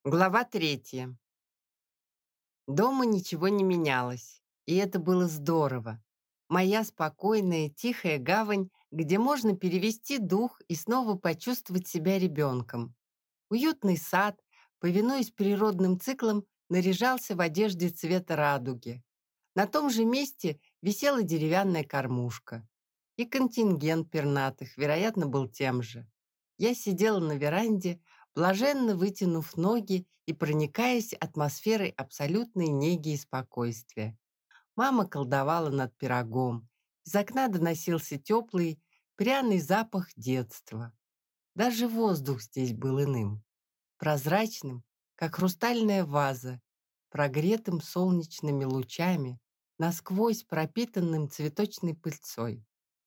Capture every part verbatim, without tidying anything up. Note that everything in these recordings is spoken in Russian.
Глава третья. Дома ничего не менялось, и это было здорово. Моя спокойная, тихая гавань, где можно перевести дух и снова почувствовать себя ребенком. Уютный сад, повинуясь природным циклам, наряжался в одежде цвета радуги. На том же месте висела деревянная кормушка. И контингент пернатых, вероятно, был тем же. Я сидела на веранде, блаженно вытянув ноги и проникаясь атмосферой абсолютной неги и спокойствия. Мама колдовала над пирогом. Из окна доносился теплый, пряный запах детства. Даже воздух здесь был иным, прозрачным, как хрустальная ваза, прогретым солнечными лучами, насквозь пропитанным цветочной пыльцой.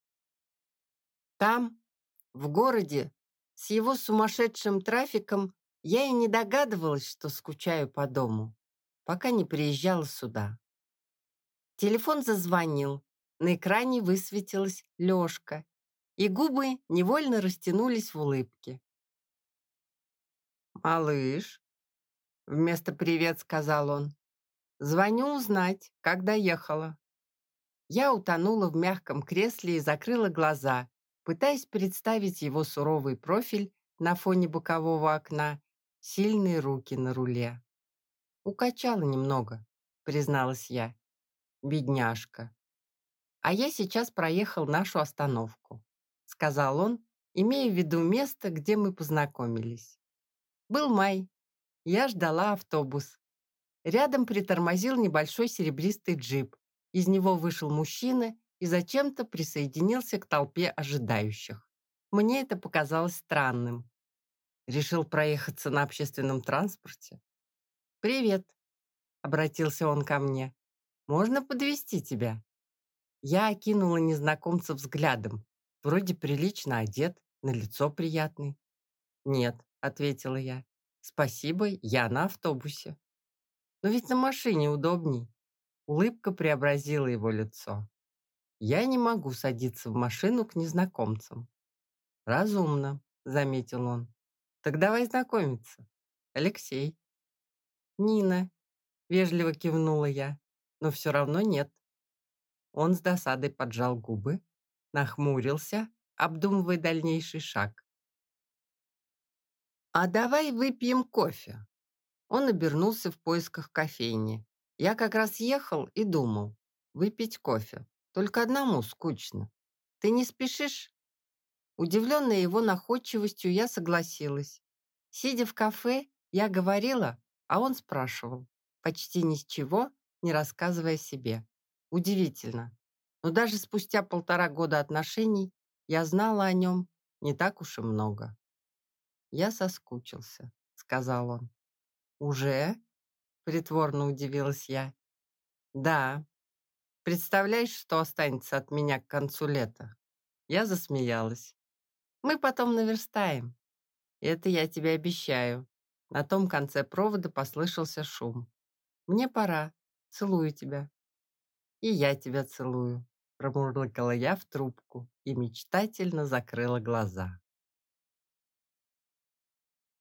Там, в городе, с его сумасшедшим трафиком, я и не догадывалась, что скучаю по дому, пока не приезжала сюда. Телефон зазвонил, на экране высветилась Лёшка, и губы невольно растянулись в улыбке. «Малыш», — вместо «привет» сказал он, — «звоню узнать, как доехала». Я утонула в мягком кресле и закрыла глаза, пытаясь представить его суровый профиль на фоне бокового окна, сильные руки на руле. «Укачала немного», — призналась я. «Бедняжка». «А я сейчас проехал нашу остановку», — сказал он, имея в виду место, где мы познакомились. Был май. Я ждала автобус. Рядом притормозил небольшой серебристый джип. Из него вышел мужчина и зачем-то присоединился к толпе ожидающих. Мне это показалось странным. Решил проехаться на общественном транспорте. «Привет», — обратился он ко мне. «Можно подвезти тебя?» Я окинула незнакомца взглядом. Вроде прилично одет, на лицо приятный. «Нет», — ответила я. «Спасибо, я на автобусе». «Но ведь на машине удобней». Улыбка преобразила его лицо. «Я не могу садиться в машину к незнакомцам». «Разумно», — заметил он. «Так давай знакомиться. Алексей». «Нина», — вежливо кивнула я, но все равно нет. Он с досадой поджал губы, нахмурился, обдумывая дальнейший шаг. «А давай выпьем кофе». Он обернулся в поисках кофейни. Я как раз ехал и думал. Выпить кофе. Только одному скучно. Ты не спешишь? Удивленная его находчивостью, я согласилась. Сидя в кафе, я говорила, а он спрашивал, почти ни с чего, не рассказывая о себе. Удивительно. Но даже спустя полтора года отношений я знала о нем не так уж и много. «Я соскучился», — сказал он. «Уже?» — притворно удивилась я. «Да. Представляешь, что останется от меня к концу лета?» Я засмеялась. «Мы потом наверстаем. Это я тебе обещаю». На том конце провода послышался шум. «Мне пора. Целую тебя». «И я тебя целую», — промурлыкала я в трубку и мечтательно закрыла глаза.